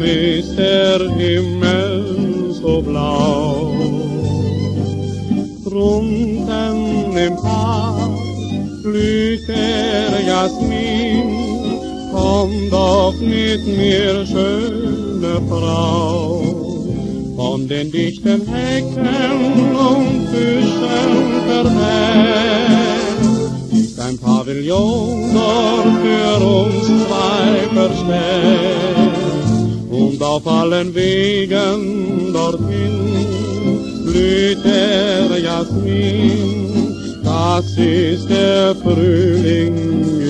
ist der Himmel so blau. Drunten im Park blüht der Jasmin, komm doch mit mir, schöne Frau. Von den dichten Hecken und Büschen verwehrt ist ein Pavillon dort für uns zwei verstellt. Und auf allen Wegen dorthin blüht der Jasmin, das ist der Frühling